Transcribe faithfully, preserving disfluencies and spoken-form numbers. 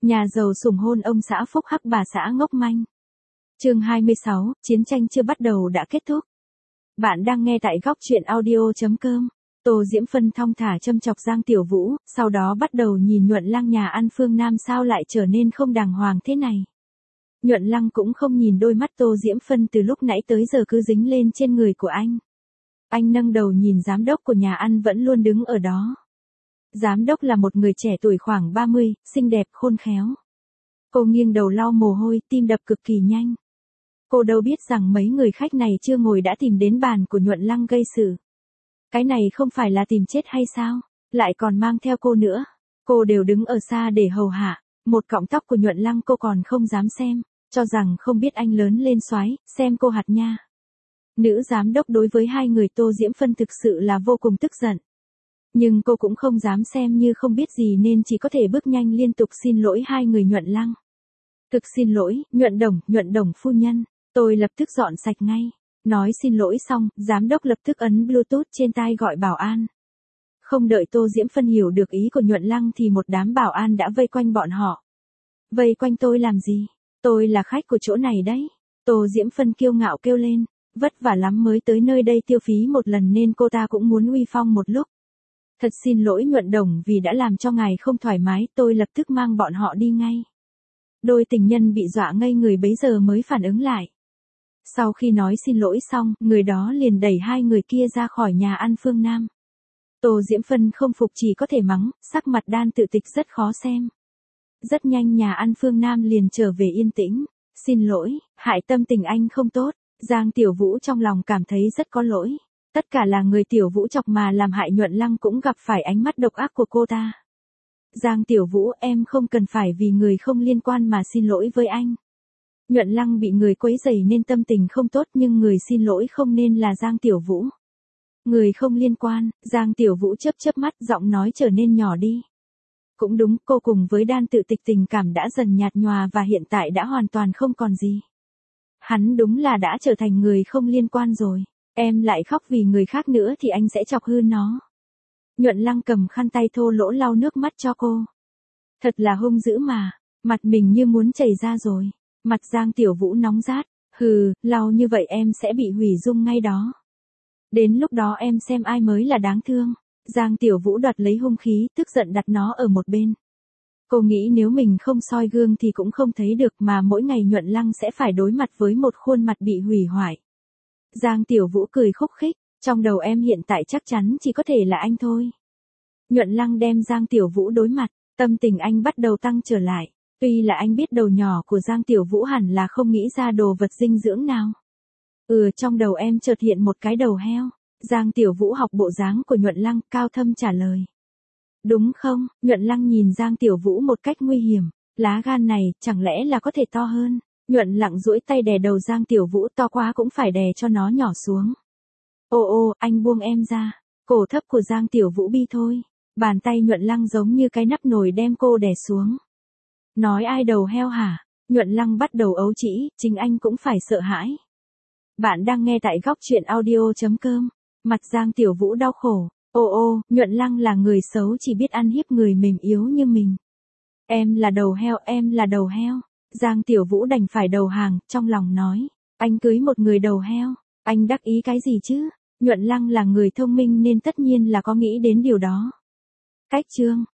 Nhà giàu sủng hôn ông xã phúc hắc bà xã ngốc manh. Chương hai mươi sáu, chiến tranh chưa bắt đầu đã kết thúc. Bạn đang nghe tại góc truyện audio chấm com. Tô Diễm Phân thong thả châm chọc Giang Tiểu Vũ, sau đó bắt đầu nhìn Nhuận Lăng nhà ăn phương Nam sao lại trở nên không đàng hoàng thế này. Nhuận Lăng cũng không nhìn đôi mắt Tô Diễm Phân từ lúc nãy tới giờ cứ dính lên trên người của anh. Anh nâng đầu nhìn giám đốc của nhà ăn vẫn luôn đứng ở đó. Giám đốc là một người trẻ tuổi khoảng ba mươi, xinh đẹp khôn khéo. Cô nghiêng đầu lau mồ hôi, tim đập cực kỳ nhanh. Cô đâu biết rằng mấy người khách này chưa ngồi đã tìm đến bàn của Nhuận Lăng gây sự. Cái này không phải là tìm chết hay sao, lại còn mang theo cô nữa. Cô đều đứng ở xa để hầu hạ, một cọng tóc của Nhuận Lăng cô còn không dám xem, cho rằng không biết anh lớn lên soái, xem cô hạt nha. Nữ giám đốc đối với hai người Tô Diễm Phân thực sự là vô cùng tức giận. Nhưng cô cũng không dám xem như không biết gì nên chỉ có thể bước nhanh liên tục xin lỗi hai người Nhuận Lăng. Thực xin lỗi, Nhuận Đồng, Nhuận Đồng phu nhân, tôi lập tức dọn sạch ngay. Nói xin lỗi xong, giám đốc lập tức ấn Bluetooth trên tai gọi bảo an. Không đợi Tô Diễm Phân hiểu được ý của Nhuận Lăng thì một đám bảo an đã vây quanh bọn họ. Vây quanh tôi làm gì? Tôi là khách của chỗ này đấy. Tô Diễm Phân kiêu ngạo kêu lên, vất vả lắm mới tới nơi đây tiêu phí một lần nên cô ta cũng muốn uy phong một lúc. Thật xin lỗi Nhuận Đồng vì đã làm cho ngài không thoải mái, tôi lập tức mang bọn họ đi ngay. Đôi tình nhân bị dọa ngây người bấy giờ mới phản ứng lại. Sau khi nói xin lỗi xong, người đó liền đẩy hai người kia ra khỏi nhà ăn phương Nam. Tô Diễm Phân không phục chỉ có thể mắng, sắc mặt đan tự tịch rất khó xem. Rất nhanh nhà ăn phương Nam liền trở về yên tĩnh. Xin lỗi, hại tâm tình anh không tốt. Giang Tiểu Vũ trong lòng cảm thấy rất có lỗi. Tất cả là người Tiểu Vũ chọc mà làm hại Nhuận Lăng cũng gặp phải ánh mắt độc ác của cô ta. Giang Tiểu Vũ, em không cần phải vì người không liên quan mà xin lỗi với anh. Nhuận Lăng bị người quấy rầy nên tâm tình không tốt nhưng người xin lỗi không nên là Giang Tiểu Vũ. Người không liên quan, Giang Tiểu Vũ chớp chớp mắt, giọng nói trở nên nhỏ đi. Cũng đúng, cô cùng với đan tự tịch tình cảm đã dần nhạt nhòa và hiện tại đã hoàn toàn không còn gì. Hắn đúng là đã trở thành người không liên quan rồi. Em lại khóc vì người khác nữa thì anh sẽ chọc hư nó. Nhuận Lăng cầm khăn tay thô lỗ lau nước mắt cho cô. Thật là hung dữ mà, mặt mình như muốn chảy ra rồi. Mặt Giang Tiểu Vũ nóng rát, hừ, lau như vậy em sẽ bị hủy dung ngay đó. Đến lúc đó em xem ai mới là đáng thương. Giang Tiểu Vũ đoạt lấy hung khí, tức giận đặt nó ở một bên. Cô nghĩ nếu mình không soi gương thì cũng không thấy được mà mỗi ngày Nhuận Lăng sẽ phải đối mặt với một khuôn mặt bị hủy hoại. Giang Tiểu Vũ cười khúc khích, trong đầu em hiện tại chắc chắn chỉ có thể là anh thôi. Nhuận Lăng đem Giang Tiểu Vũ đối mặt, tâm tình anh bắt đầu tăng trở lại. Tuy là anh biết đầu nhỏ của Giang Tiểu Vũ hẳn là không nghĩ ra đồ vật dinh dưỡng nào. Ừ, trong đầu em chợt hiện một cái đầu heo. Giang Tiểu Vũ học bộ dáng của Nhuận Lăng, cao thâm trả lời. Đúng không? Nhuận Lăng nhìn Giang Tiểu Vũ một cách nguy hiểm. Lá gan này, chẳng lẽ là có thể to hơn? Nhuận Lăng duỗi tay đè đầu Giang Tiểu Vũ, to quá cũng phải đè cho nó nhỏ xuống. Ô ô, anh buông em ra. Cổ thấp của Giang Tiểu Vũ bi thôi. Bàn tay Nhuận Lăng giống như cái nắp nồi đem cô đè xuống. Nói ai đầu heo hả? Nhuận Lăng bắt đầu ấu trĩ, chính anh cũng phải sợ hãi. Bạn đang nghe tại góc truyện audio chấm com. Mặt Giang Tiểu Vũ đau khổ. Ô ô, Nhuận Lăng là người xấu chỉ biết ăn hiếp người mềm yếu như mình. Em là đầu heo, em là đầu heo. Giang Tiểu Vũ đành phải đầu hàng, trong lòng nói. Anh cưới một người đầu heo. Anh đắc ý cái gì chứ? Nhuận Lăng là người thông minh nên tất nhiên là có nghĩ đến điều đó. Cách chương.